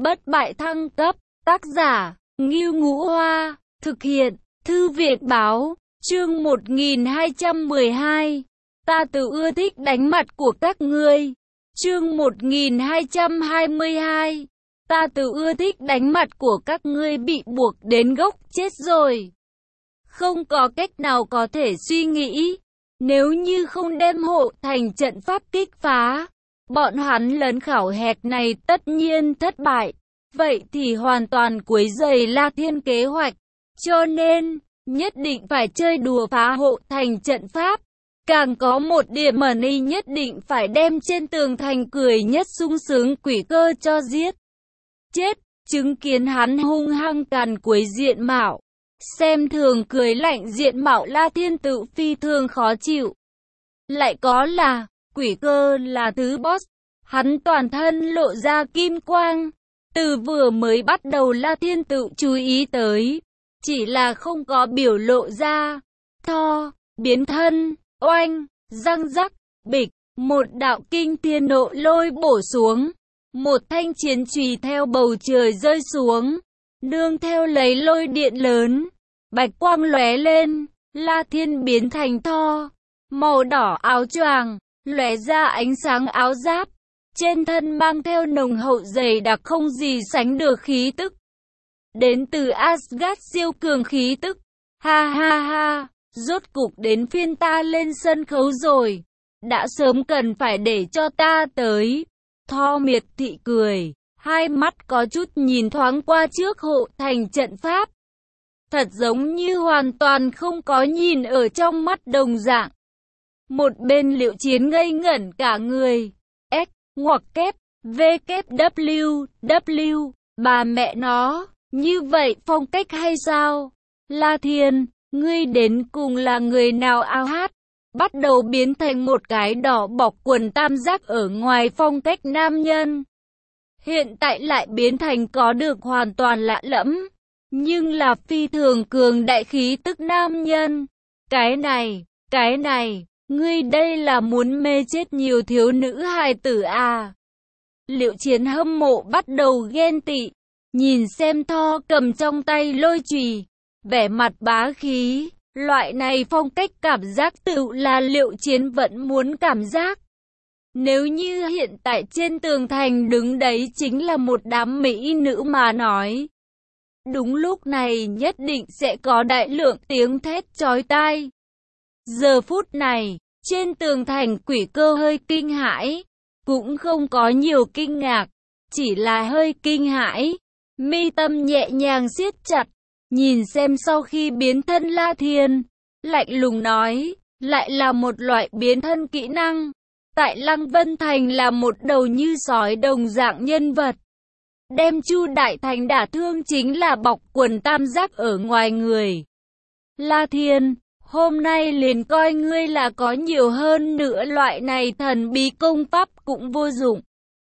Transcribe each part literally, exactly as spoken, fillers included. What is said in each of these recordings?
bất bại thăng cấp, tác giả, Ngưu Ngũ Hoa, thực hiện, Thư viện Báo, chương một nghìn hai trăm mười hai. Ta tự ưa thích đánh mặt của các ngươi. Chương một nghìn hai trăm hai mươi hai. Ta tự ưa thích đánh mặt của các ngươi bị buộc đến gốc chết rồi. Không có cách nào có thể suy nghĩ. Nếu như không đem hộ thành trận pháp kích phá, bọn hắn lần khảo hạch này tất nhiên thất bại. Vậy thì hoàn toàn quấy rầy La Thiên kế hoạch. Cho nên, nhất định phải chơi đùa phá hộ thành trận pháp. Càng có một điểm mà ni nhất định phải đem trên tường thành cười nhất sung sướng quỷ cơ cho giết. Chết, chứng kiến hắn hung hăng càn quấy diện mạo. Xem thường cười lạnh diện mạo La Thiên tự phi thường khó chịu. Lại có là, quỷ cơ là thứ boss. Hắn toàn thân lộ ra kim quang. Từ vừa mới bắt đầu La Thiên tự chú ý tới. Chỉ là không có biểu lộ ra. Tho, biến thân, oanh, răng rắc, bịch. Một đạo kinh thiên nộ lôi bổ xuống. Một thanh chiến chùy theo bầu trời rơi xuống. Nương theo lấy lôi điện lớn. Bạch quang lóe lên. La Thiên biến thành Tho. Màu đỏ áo choàng, lóe ra ánh sáng áo giáp. Trên thân mang theo nồng hậu dày đặc không gì sánh được khí tức. Đến từ Asgard siêu cường khí tức. Ha ha ha, rốt cục đến phiên ta lên sân khấu rồi. Đã sớm cần phải để cho ta tới. Tho miệt thị cười, hai mắt có chút nhìn thoáng qua trước hộ thành trận pháp. Thật giống như hoàn toàn không có nhìn ở trong mắt đồng dạng. Một bên Liệu Chiến ngây ngẩn cả người. S, ngoặc kép, V kép W, W, bà mẹ nó, như vậy phong cách hay sao? La Thiên, ngươi đến cùng là người nào ao hát? Bắt đầu biến thành một cái đỏ bọc quần tam giác ở ngoài phong cách nam nhân. Hiện tại lại biến thành có được hoàn toàn lạ lẫm, nhưng là phi thường cường đại khí tức nam nhân. Cái này, cái này, ngươi đây là muốn mê chết nhiều thiếu nữ hài tử à? Liệu Chiến hâm mộ bắt đầu ghen tị, nhìn xem Tho cầm trong tay lôi chùy, vẻ mặt bá khí. Loại này phong cách cảm giác tự là Liệu Chiến vẫn muốn cảm giác. Nếu như hiện tại trên tường thành đứng đấy chính là một đám mỹ nữ mà nói. Đúng lúc này nhất định sẽ có đại lượng tiếng thét chói tai. Giờ phút này, trên tường thành quỷ cơ hơi kinh hãi. Cũng không có nhiều kinh ngạc, chỉ là hơi kinh hãi. Mi tâm nhẹ nhàng siết chặt. Nhìn xem sau khi biến thân La Thiên, lạnh lùng nói, lại là một loại biến thân kỹ năng. Tại Lăng Vân Thành là một đầu như sói đồng dạng nhân vật. Đem Chu Đại Thành đả thương chính là bọc quần tam giác ở ngoài người. La Thiên, hôm nay liền coi ngươi là có nhiều hơn nữa loại này thần bí công pháp cũng vô dụng.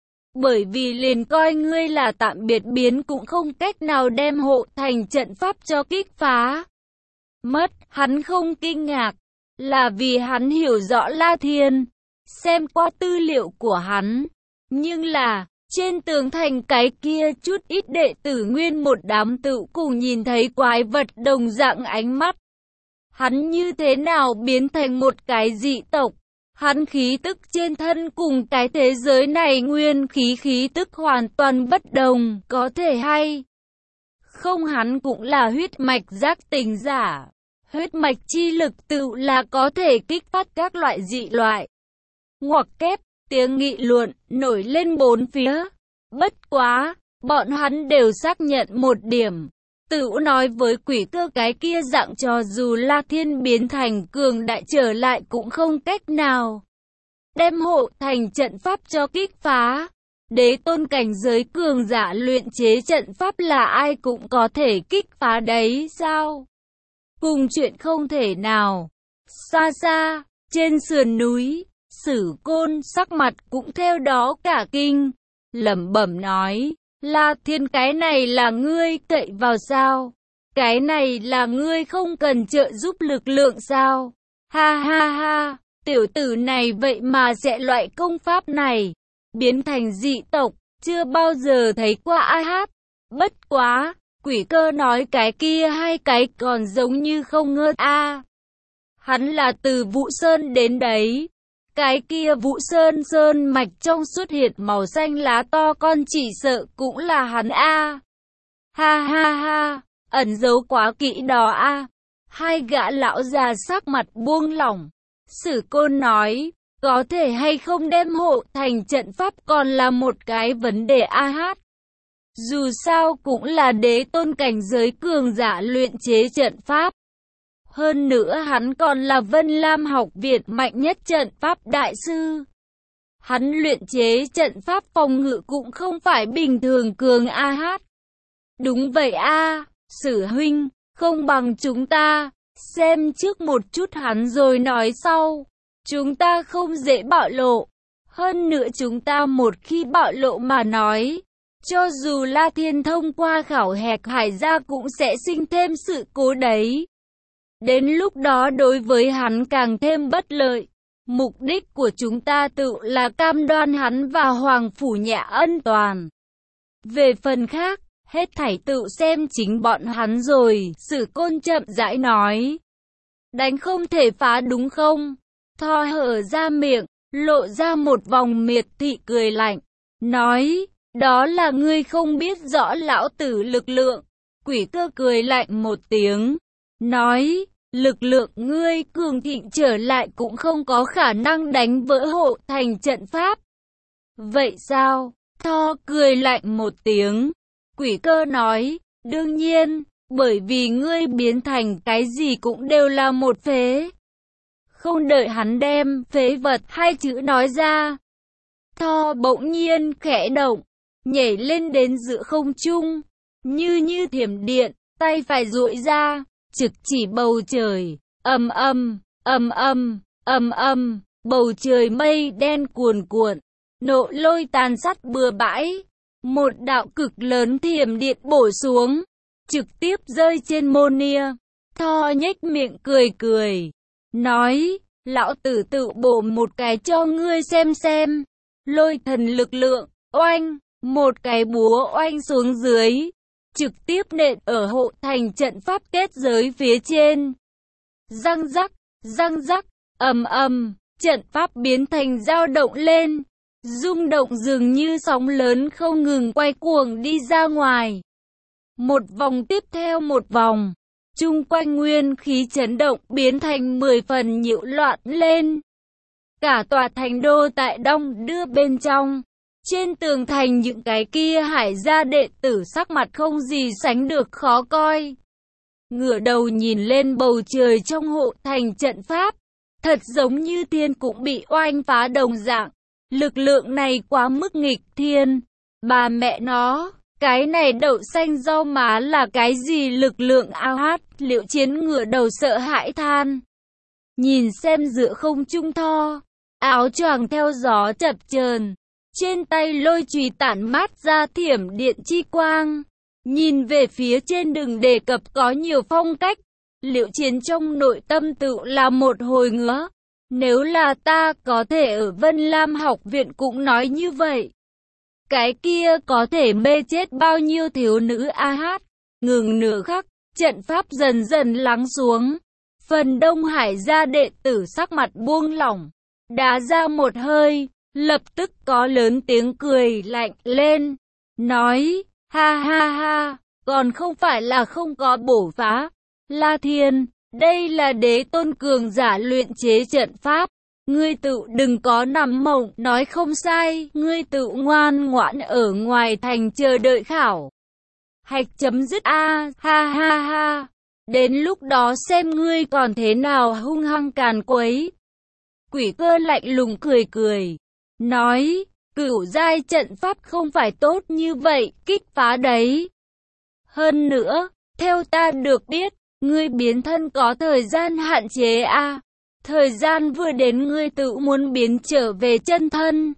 Bởi vì liền coi ngươi là tạm biệt biến cũng không cách nào đem hộ thành trận pháp cho kích phá. Mất, hắn không kinh ngạc, là vì hắn hiểu rõ La Thiên, xem qua tư liệu của hắn. Nhưng là, trên tường thành cái kia chút ít đệ tử nguyên một đám tự cùng nhìn thấy quái vật đồng dạng ánh mắt. Hắn như thế nào biến thành một cái dị tộc? Hắn khí tức trên thân cùng cái thế giới này nguyên khí khí tức hoàn toàn bất đồng, có thể hay không hắn cũng là huyết mạch giác tỉnh giả. Huyết mạch chi lực tự là có thể kích phát các loại dị loại. Ngoặc kép, tiếng nghị luận nổi lên bốn phía. Bất quá, bọn hắn đều xác nhận một điểm. Tự nói với quỷ cơ cái kia dạng cho dù La Thiên biến thành cường đại trở lại cũng không cách nào đem hộ thành trận pháp cho kích phá. Đế tôn cảnh giới cường giả luyện chế trận pháp là ai cũng có thể kích phá đấy sao? Cùng chuyện không thể nào. Xa xa, trên sườn núi, Sử Côn sắc mặt cũng theo đó cả kinh, lẩm bẩm nói. La Thiên, cái này là ngươi cậy vào sao? Cái này là ngươi không cần trợ giúp lực lượng sao? Ha ha ha, tiểu tử này vậy mà sẽ loại công pháp này, biến thành dị tộc, chưa bao giờ thấy qua A Hát. Bất quá, Quỷ Cơ nói cái kia hai cái còn giống như không ngơ a. Hắn là từ Vũ Sơn đến đấy. Cái kia Vũ Sơn sơn mạch trong xuất hiện màu xanh lá to con chỉ sợ cũng là hắn a. Ha ha ha, ẩn giấu quá kỹ đó a. Hai gã lão già sắc mặt buông lỏng. Sử Côn nói, có thể hay không đem hộ thành trận pháp còn là một cái vấn đề A Hát. Dù sao cũng là đế tôn cảnh giới cường giả luyện chế trận pháp. Hơn nữa hắn còn là Vân Lam học viện mạnh nhất trận pháp đại sư. Hắn luyện chế trận pháp phòng ngự cũng không phải bình thường cường A Hát. Đúng vậy a, Sử huynh, không bằng chúng ta, xem trước một chút hắn rồi nói sau. Chúng ta không dễ bạo lộ. Hơn nữa chúng ta một khi bạo lộ mà nói, cho dù La Thiên thông qua khảo hạch Hải gia cũng sẽ sinh thêm sự cố đấy. Đến lúc đó đối với hắn càng thêm bất lợi. Mục đích của chúng ta tự là cam đoan hắn và Hoàng Phủ Nhã an toàn. Về phần khác, hết thảy tự xem chính bọn hắn rồi, Sử Côn chậm rãi nói. Đánh không thể phá đúng không? Tho hở ra miệng, lộ ra một vòng miệt thị cười lạnh. Nói, đó là ngươi không biết rõ lão tử lực lượng. Quỷ Cơ cười lạnh một tiếng. Nói, lực lượng ngươi cường thịnh trở lại cũng không có khả năng đánh vỡ hộ thành trận pháp. Vậy sao? Tho cười lạnh một tiếng. Quỷ Cơ nói, đương nhiên, bởi vì ngươi biến thành cái gì cũng đều là một phế. Không đợi hắn đem phế vật hai chữ nói ra, Tho bỗng nhiên khẽ động, nhảy lên đến giữa không trung, như như thiểm điện, tay phải duỗi ra, trực chỉ bầu trời, ầm ầm, ầm ầm, ầm ầm, bầu trời mây đen cuồn cuộn, nộ lôi tàn sát bừa bãi, một đạo cực lớn thiểm điện bổ xuống, trực tiếp rơi trên Môn Nia. Tho nhếch miệng cười cười, nói, lão tử tự bổ một cái cho ngươi xem xem. Lôi thần lực lượng, oanh, một cái búa oanh xuống dưới, trực tiếp nện ở hộ thành trận pháp kết giới phía trên. Răng rắc, răng rắc, ầm ầm, trận pháp biến thành dao động lên, rung động dường như sóng lớn không ngừng quay cuồng đi ra ngoài. Một vòng tiếp theo một vòng, chung quanh nguyên khí chấn động biến thành mười phần nhiễu loạn lên. Cả tòa thành đô tại đông đưa bên trong, trên tường thành những cái kia Hải gia đệ tử sắc mặt không gì sánh được khó coi. Ngửa đầu nhìn lên bầu trời trong hộ thành trận pháp, thật giống như thiên cũng bị oanh phá đồng dạng. Lực lượng này quá mức nghịch thiên, bà mẹ nó, cái này đậu xanh rau má là cái gì lực lượng A Hát, Liễu Chiến ngửa đầu sợ hãi than. Nhìn xem giữa không trung Tho, áo choàng theo gió chập chờn, trên tay lôi chùy tản mát ra thiểm điện chi quang. Nhìn về phía trên đừng đề cập có nhiều phong cách, Liễu Chiến trong nội tâm tự là một hồi ngứa. Nếu là ta có thể ở Vân Lam học viện cũng nói như vậy. Cái kia có thể mê chết bao nhiêu thiếu nữ A Hát. Ngừng nửa khắc, trận pháp dần dần lắng xuống. Phần Đông Hải gia đệ tử sắc mặt buông lỏng, đá ra một hơi, lập tức có lớn tiếng cười lạnh lên, nói, ha ha ha, còn không phải là không có bổ phá. La Thiên, đây là đế tôn cường giả luyện chế trận pháp. Ngươi tự đừng có nằm mộng, nói không sai, ngươi tự ngoan ngoãn ở ngoài thành chờ đợi khảo hạch chấm dứt a, ha ha ha. Đến lúc đó xem ngươi còn thế nào hung hăng càn quấy. Quỷ Cơ lạnh lùng cười cười, nói, cửu giai trận pháp không phải tốt như vậy, kích phá đấy. Hơn nữa, theo ta được biết, ngươi biến thân có thời gian hạn chế a. À. Thời gian vừa đến ngươi tự muốn biến trở về chân thân.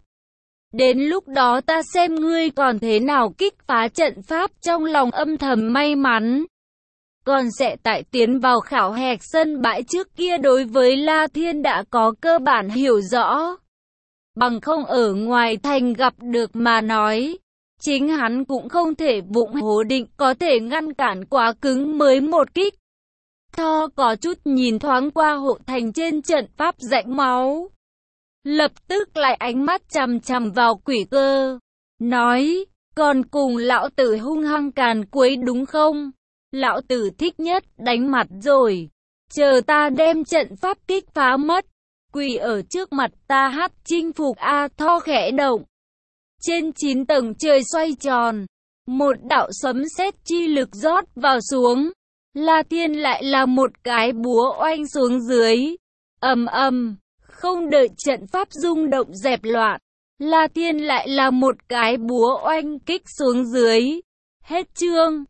Đến lúc đó ta xem ngươi còn thế nào kích phá trận pháp, trong lòng âm thầm may mắn. Còn sẽ tại tiến vào khảo hạch sân bãi trước kia đối với La Thiên đã có cơ bản hiểu rõ. Bằng không ở ngoài thành gặp được mà nói, Chính hắn cũng không thể vụng hố định có thể ngăn cản quá cứng mới một kích. Tho có chút nhìn thoáng qua hộ thành trên trận pháp rãnh máu. Lập tức lại ánh mắt chằm chằm vào quỷ cơ. Nói, còn cùng lão tử hung hăng càn quấy đúng không? Lão tử thích nhất đánh mặt rồi. Chờ ta đem trận pháp kích phá mất. Quỷ ở trước mặt ta hát chinh phục A Tho khẽ động. Trên chín tầng trời xoay tròn. Một đạo sấm sét chi lực rót vào xuống. La Thiên lại là một cái búa oanh xuống dưới. Ầm ầm, không đợi trận pháp rung động dẹp loạn. La Thiên lại là một cái búa oanh kích xuống dưới. Hết chương.